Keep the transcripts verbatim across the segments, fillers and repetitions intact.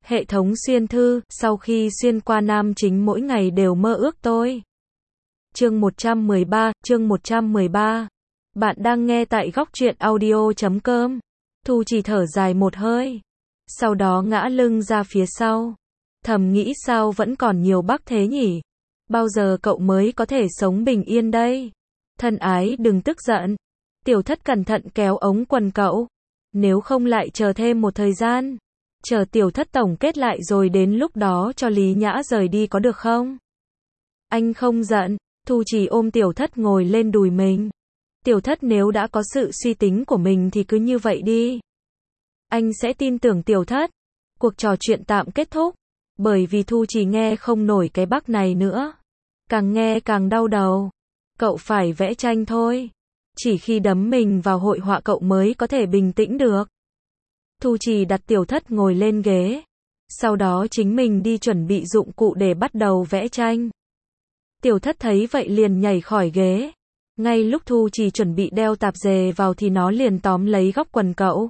Hệ thống xuyên thư, sau khi xuyên qua nam chính mỗi ngày đều mơ ước tôi. Chương một trăm mười ba, chương một trăm mười ba. Bạn đang nghe tại góc truyện audio chấm com. Thu chỉ thở dài một hơi. Sau đó ngã lưng ra phía sau. Thầm nghĩ sao vẫn còn nhiều bác thế nhỉ? Bao giờ cậu mới có thể sống bình yên đây? Thân ái đừng tức giận. Tiểu thất cẩn thận kéo ống quần cậu. Nếu không lại chờ thêm một thời gian. Chờ tiểu thất tổng kết lại rồi đến lúc đó cho Lý Nhã rời đi có được không? Anh không giận. Thu chỉ ôm tiểu thất ngồi lên đùi mình. Tiểu thất nếu đã có sự suy tính của mình thì cứ như vậy đi. Anh sẽ tin tưởng tiểu thất. Cuộc trò chuyện tạm kết thúc. Bởi vì Thu chỉ nghe không nổi cái bắc này nữa. Càng nghe càng đau đầu. Cậu phải vẽ tranh thôi. Chỉ khi đắm mình vào hội họa cậu mới có thể bình tĩnh được. Thu chỉ đặt tiểu thất ngồi lên ghế. Sau đó chính mình đi chuẩn bị dụng cụ để bắt đầu vẽ tranh. Tiểu thất thấy vậy liền nhảy khỏi ghế. Ngay lúc Thu chỉ chuẩn bị đeo tạp dề vào thì nó liền tóm lấy góc quần cậu.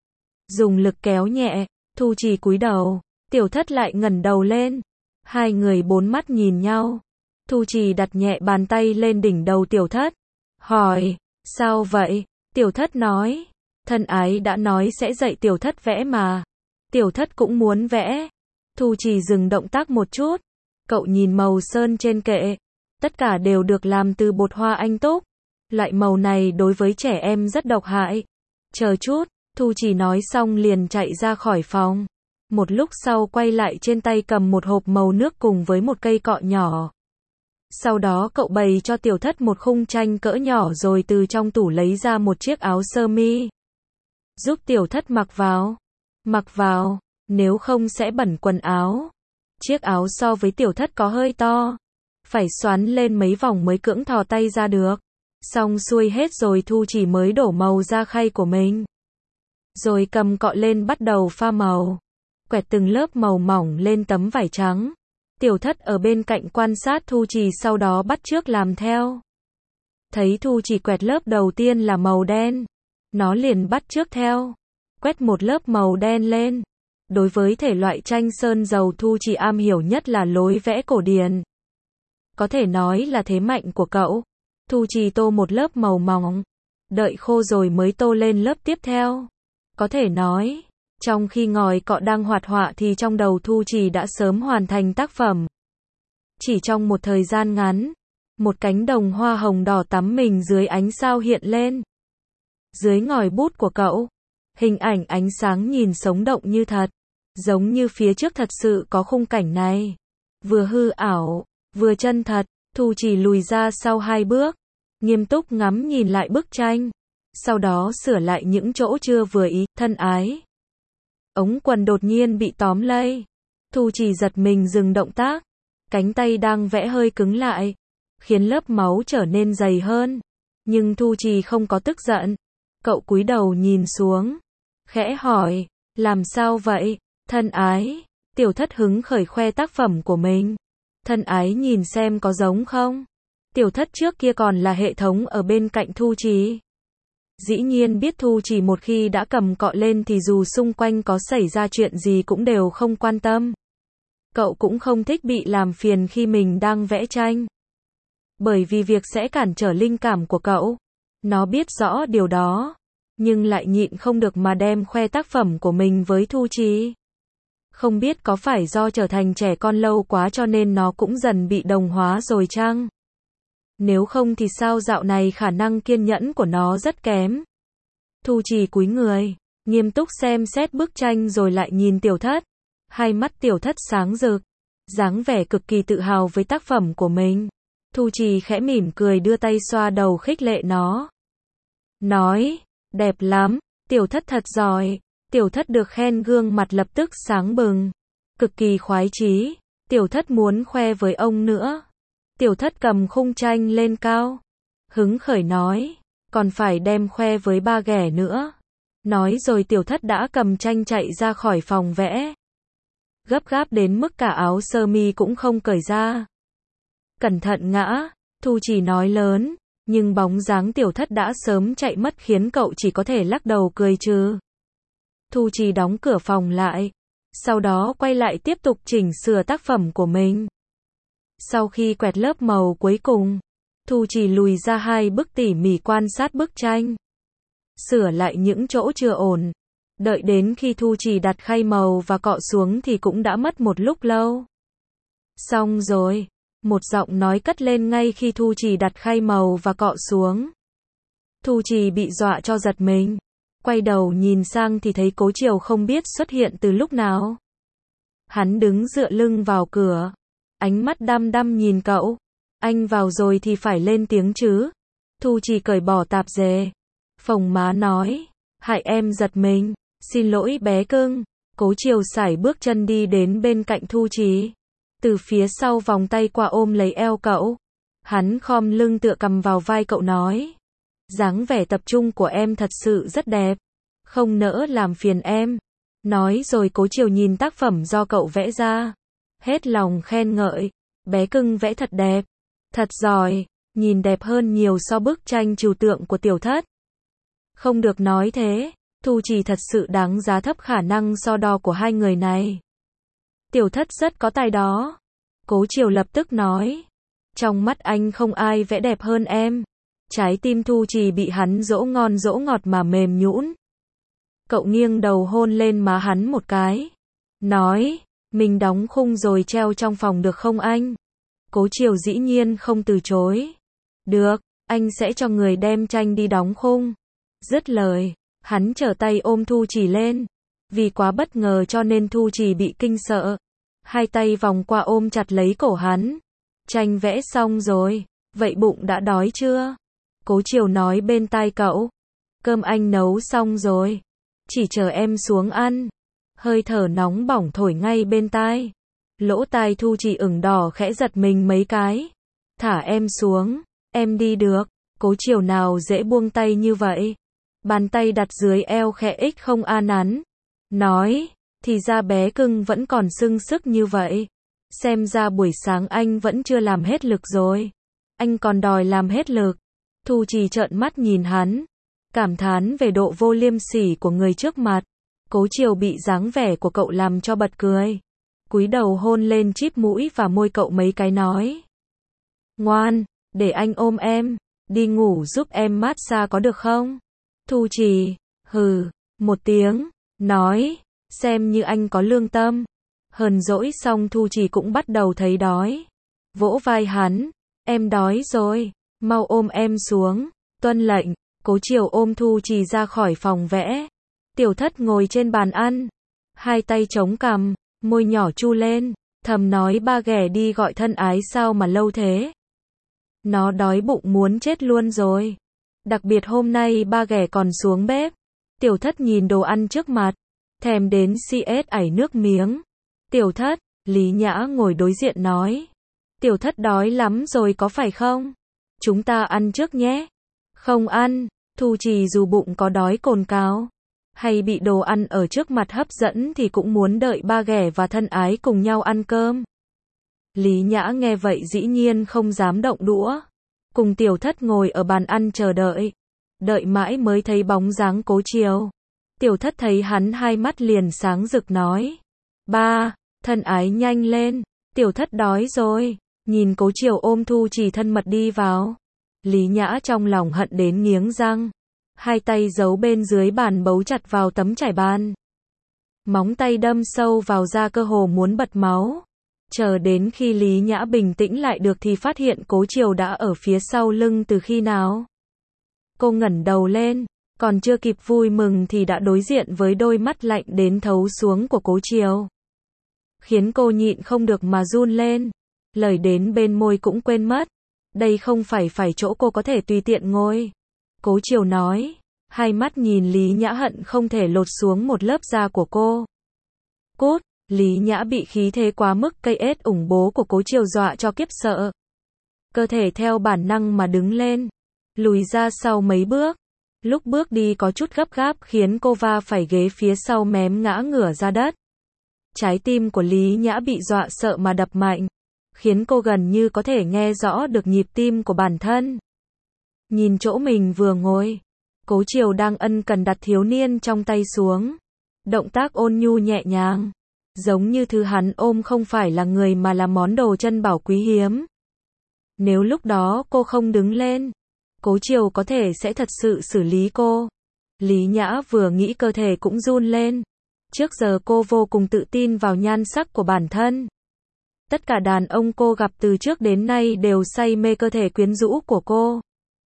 Dùng lực kéo nhẹ, Thu chỉ cúi đầu, tiểu thất lại ngẩng đầu lên. Hai người bốn mắt nhìn nhau. Thu chỉ đặt nhẹ bàn tay lên đỉnh đầu tiểu thất. Hỏi, sao vậy? Tiểu thất nói, thân ái đã nói sẽ dạy tiểu thất vẽ mà. Tiểu thất cũng muốn vẽ. Thu chỉ dừng động tác một chút. Cậu nhìn màu sơn trên kệ. Tất cả đều được làm từ bột hoa anh túc. Loại màu này đối với trẻ em rất độc hại. Chờ chút, Thu chỉ nói xong liền chạy ra khỏi phòng. Một lúc sau quay lại trên tay cầm một hộp màu nước cùng với một cây cọ nhỏ. Sau đó cậu bày cho tiểu thất một khung tranh cỡ nhỏ rồi từ trong tủ lấy ra một chiếc áo sơ mi. Giúp tiểu thất mặc vào. Mặc vào, nếu không sẽ bẩn quần áo. Chiếc áo so với tiểu thất có hơi to. Phải xoắn lên mấy vòng mới cưỡng thò tay ra được. Xong xuôi hết rồi Thu chỉ mới đổ màu ra khay của mình. Rồi cầm cọ lên bắt đầu pha màu. Quẹt từng lớp màu mỏng lên tấm vải trắng. Tiểu thất ở bên cạnh quan sát Thu chỉ sau đó bắt chước làm theo. Thấy Thu chỉ quẹt lớp đầu tiên là màu đen. Nó liền bắt chước theo. Quét một lớp màu đen lên. Đối với thể loại tranh sơn dầu Thu chỉ am hiểu nhất là lối vẽ cổ điển. Có thể nói là thế mạnh của cậu. Thu chỉ tô một lớp màu mỏng. Đợi khô rồi mới tô lên lớp tiếp theo. Có thể nói, trong khi ngòi cọ đang hoạt họa thì trong đầu Thu chỉ đã sớm hoàn thành tác phẩm. Chỉ trong một thời gian ngắn, một cánh đồng hoa hồng đỏ tắm mình dưới ánh sao hiện lên. Dưới ngòi bút của cậu, hình ảnh ánh sáng nhìn sống động như thật. Giống như phía trước thật sự có khung cảnh này. Vừa hư ảo, vừa chân thật. Thu chỉ lùi ra sau hai bước. Nghiêm túc ngắm nhìn lại bức tranh. Sau đó sửa lại những chỗ chưa vừa ý. Thân ái. Ống quần đột nhiên bị tóm lấy. Thu chỉ giật mình dừng động tác. Cánh tay đang vẽ hơi cứng lại. Khiến lớp máu trở nên dày hơn. Nhưng Thu chỉ không có tức giận. Cậu cúi đầu nhìn xuống. Khẽ hỏi. Làm sao vậy? Thân ái. Tiểu thất hứng khởi khoe tác phẩm của mình. Thân ái nhìn xem có giống không? Tiểu thất trước kia còn là hệ thống ở bên cạnh Thu chỉ. Dĩ nhiên biết Thu chỉ một khi đã cầm cọ lên thì dù xung quanh có xảy ra chuyện gì cũng đều không quan tâm. Cậu cũng không thích bị làm phiền khi mình đang vẽ tranh. Bởi vì việc sẽ cản trở linh cảm của cậu. Nó biết rõ điều đó. Nhưng lại nhịn không được mà đem khoe tác phẩm của mình với Thu chỉ. Không biết có phải do trở thành trẻ con lâu quá cho nên nó cũng dần bị đồng hóa rồi chăng? Nếu không thì sao dạo này khả năng kiên nhẫn của nó rất kém. Thu chỉ cúi người, nghiêm túc xem xét bức tranh rồi lại nhìn tiểu thất. Hai mắt tiểu thất sáng rực, dáng vẻ cực kỳ tự hào với tác phẩm của mình. Thu chỉ khẽ mỉm cười đưa tay xoa đầu khích lệ nó. Nói, đẹp lắm, tiểu thất thật giỏi. Tiểu thất được khen gương mặt lập tức sáng bừng. Cực kỳ khoái chí. Tiểu thất muốn khoe với ông nữa. Tiểu thất cầm khung tranh lên cao. Hứng khởi nói. Còn phải đem khoe với ba ghẻ nữa. Nói rồi tiểu thất đã cầm tranh chạy ra khỏi phòng vẽ. Gấp gáp đến mức cả áo sơ mi cũng không cởi ra. Cẩn thận ngã. Thu chỉ nói lớn. Nhưng bóng dáng tiểu thất đã sớm chạy mất khiến cậu chỉ có thể lắc đầu cười trừ. Thu chỉ đóng cửa phòng lại. sau đó quay lại tiếp tục chỉnh sửa tác phẩm của mình. Sau khi quẹt lớp màu cuối cùng, Thu Trì lùi ra hai bước tỉ mỉ quan sát bức tranh, sửa lại những chỗ chưa ổn. Đợi đến khi Thu Trì đặt khay màu và cọ xuống thì cũng đã mất một lúc lâu. Xong rồi, một giọng nói cất lên ngay khi Thu Trì đặt khay màu và cọ xuống. Thu Trì bị dọa cho giật mình, quay đầu nhìn sang thì thấy Cố Triều không biết xuất hiện từ lúc nào. Hắn đứng dựa lưng vào cửa, ánh mắt đăm đăm nhìn cậu. Anh vào rồi thì phải lên tiếng chứ. Thu Trì cởi bỏ tạp dề, phồng má nói, hại em giật mình, xin lỗi bé cưng. Cố Triều sải bước chân đi đến bên cạnh Thu Trì, từ phía sau vòng tay qua ôm lấy eo cậu. Hắn khom lưng tựa cằm vào vai cậu nói, dáng vẻ tập trung của em thật sự rất đẹp, không nỡ làm phiền em. Nói rồi Cố Triều nhìn tác phẩm do cậu vẽ ra, hết lòng khen ngợi, bé cưng vẽ thật đẹp, thật giỏi, nhìn đẹp hơn nhiều so bức tranh trừu tượng của Tiểu Thất. Không được nói thế, Thu Trì thật sự đáng giá thấp khả năng so đo của hai người này. Tiểu Thất rất có tài đó. Cố Triều lập tức nói, trong mắt anh không ai vẽ đẹp hơn em. Trái tim Thu Trì bị hắn dỗ ngon dỗ ngọt mà mềm nhũn. Cậu nghiêng đầu hôn lên má hắn một cái, nói, mình đóng khung rồi treo trong phòng được không anh? Cố Triều dĩ nhiên không từ chối. Được, anh sẽ cho người đem tranh đi đóng khung. Dứt lời, hắn trở tay ôm Thu Trì lên. Vì quá bất ngờ cho nên Thu Trì bị kinh sợ. Hai tay vòng qua ôm chặt lấy cổ hắn. Tranh vẽ xong rồi, vậy bụng đã đói chưa? Cố Triều nói bên tai cậu. Cơm anh nấu xong rồi, chỉ chờ em xuống ăn. Hơi thở nóng bỏng thổi ngay bên tai. Lỗ tai Thu Trì ửng đỏ khẽ giật mình mấy cái. Thả em xuống, em đi được. Cố Triều nào dễ buông tay như vậy. Bàn tay đặt dưới eo khẽ ích không an nắn. Nói, thì ra bé cưng vẫn còn sưng sức như vậy. Xem ra buổi sáng anh vẫn chưa làm hết lực rồi. Anh còn đòi làm hết lực. Thu Trì trợn mắt nhìn hắn, cảm thán về độ vô liêm sỉ của người trước mặt. Cố Triều bị dáng vẻ của cậu làm cho bật cười. Cúi đầu hôn lên chip mũi và môi cậu mấy cái nói. Ngoan, để anh ôm em, đi ngủ giúp em massage có được không? Thu Trì, hừ, một tiếng, nói, xem như anh có lương tâm. Hờn dỗi xong Thu Trì cũng bắt đầu thấy đói. Vỗ vai hắn, em đói rồi, mau ôm em xuống, tuân lệnh. Cố Triều ôm Thu Trì ra khỏi phòng vẽ. Tiểu Thất ngồi trên bàn ăn, hai tay chống cằm, môi nhỏ chu lên, thầm nói ba ghẻ đi gọi thân ái sao mà lâu thế. Nó đói bụng muốn chết luôn rồi. Đặc biệt hôm nay ba ghẻ còn xuống bếp. Tiểu Thất nhìn đồ ăn trước mặt, thèm đến xê ét ảy nước miếng. Tiểu Thất, Lý Nhã ngồi đối diện nói. Tiểu Thất đói lắm rồi có phải không? Chúng ta ăn trước nhé. Không ăn. Thu Trì dù bụng có đói cồn cào, hay bị đồ ăn ở trước mặt hấp dẫn thì cũng muốn đợi ba ghẻ và thân ái cùng nhau ăn cơm. Lý Nhã nghe vậy dĩ nhiên không dám động đũa. Cùng Tiểu Thất ngồi ở bàn ăn chờ đợi. Đợi mãi mới thấy bóng dáng Cố Triều. Tiểu Thất thấy hắn hai mắt liền sáng rực nói. Ba, thân ái nhanh lên. Tiểu Thất đói rồi. Nhìn Cố Triều ôm Thu Trì thân mật đi vào. Lý Nhã trong lòng hận đến nghiến răng. Hai tay giấu bên dưới bàn bấu chặt vào tấm trải bàn. Móng tay đâm sâu vào da cơ hồ muốn bật máu. Chờ đến khi Lý Nhã bình tĩnh lại được thì phát hiện Cố Triều đã ở phía sau lưng từ khi nào. Cô ngẩng đầu lên, còn chưa kịp vui mừng thì đã đối diện với đôi mắt lạnh đến thấu xuống của Cố Triều. Khiến cô nhịn không được mà run lên. Lời đến bên môi cũng quên mất. Đây không phải phải chỗ cô có thể tùy tiện ngồi. Cố Triều nói, hai mắt nhìn Lý Nhã hận không thể lột xuống một lớp da của cô. Cút, Lý Nhã bị khí thế quá mức cây ết ủng bố của Cố Triều dọa cho kiếp sợ. Cơ thể theo bản năng mà đứng lên, lùi ra sau mấy bước. Lúc bước đi có chút gấp gáp khiến cô va phải ghế phía sau mém ngã ngửa ra đất. Trái tim của Lý Nhã bị dọa sợ mà đập mạnh, khiến cô gần như có thể nghe rõ được nhịp tim của bản thân. Nhìn chỗ mình vừa ngồi, Cố Triều đang ân cần đặt thiếu niên trong tay xuống. Động tác ôn nhu nhẹ nhàng, Giống như thứ hắn ôm không phải là người mà là món đồ chân bảo quý hiếm. Nếu lúc đó cô không đứng lên, Cố Triều có thể sẽ thật sự xử lý cô. Lý Nhã vừa nghĩ cơ thể cũng run lên. Trước giờ cô vô cùng tự tin vào nhan sắc của bản thân. Tất cả đàn ông cô gặp từ trước đến nay đều say mê cơ thể quyến rũ của cô.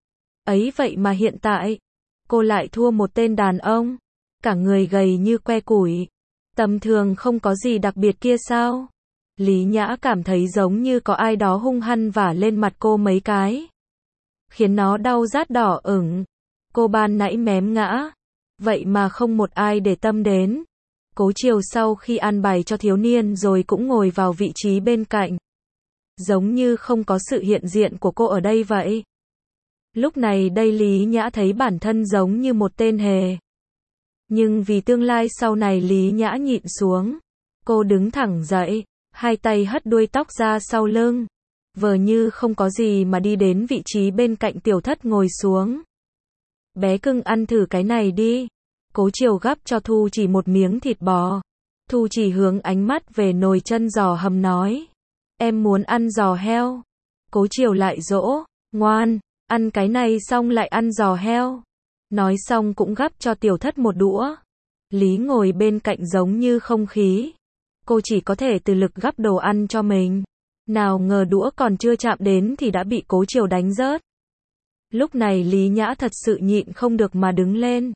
Ấy vậy mà hiện tại, cô lại thua một tên đàn ông. Cả người gầy như que củi. Tầm thường không có gì đặc biệt kia sao? Lý Nhã cảm thấy giống như có ai đó hung hăng vả lên mặt cô mấy cái. Khiến nó đau rát đỏ ửng. Cô ban nãy mém ngã. Vậy mà không một ai để tâm đến. Cố Triều sau khi an bài cho thiếu niên rồi cũng ngồi vào vị trí bên cạnh. Giống như không có sự hiện diện của cô ở đây vậy. Lúc này đây Lý Nhã thấy bản thân giống như một tên hề. Nhưng vì tương lai sau này Lý Nhã nhịn xuống. Cô đứng thẳng dậy, hai tay hất đuôi tóc ra sau lưng. Vờ như không có gì mà đi đến vị trí bên cạnh Tiểu Thất ngồi xuống. Bé cưng ăn thử cái này đi. Cố Triều gắp cho Thu Chỉ một miếng thịt bò. Thu Chỉ hướng ánh mắt về nồi chân giò hầm nói. Em muốn ăn giò heo. Cố Triều lại dỗ, ngoan, ăn cái này xong lại ăn giò heo. Nói xong cũng gắp cho Tiểu Thất một đũa. Lý ngồi bên cạnh giống như không khí. Cô chỉ có thể từ lực gắp đồ ăn cho mình. Nào ngờ đũa còn chưa chạm đến thì đã bị Cố Triều đánh rớt. Lúc này Lý Nhã thật sự nhịn không được mà đứng lên.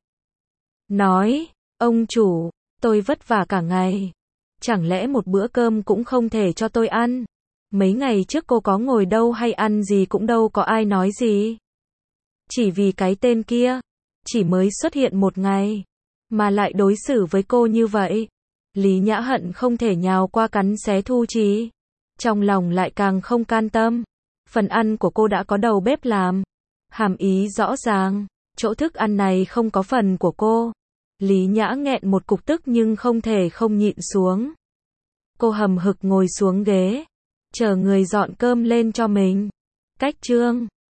Nói, ông chủ, tôi vất vả cả ngày. Chẳng lẽ một bữa cơm cũng không thể cho tôi ăn? Mấy ngày trước cô có ngồi đâu hay ăn gì cũng đâu có ai nói gì. Chỉ vì cái tên kia, chỉ mới xuất hiện một ngày, mà lại đối xử với cô như vậy. Lý Nhã hận không thể nhào qua cắn xé Thu Chỉ. Trong lòng lại càng không can tâm. Phần ăn của cô đã có đầu bếp làm. Hàm ý rõ ràng, chỗ thức ăn này không có phần của cô. Lý Nhã nghẹn một cục tức nhưng không thể không nhịn xuống. Cô hầm hực ngồi xuống ghế, chờ người dọn cơm lên cho mình. Cách chương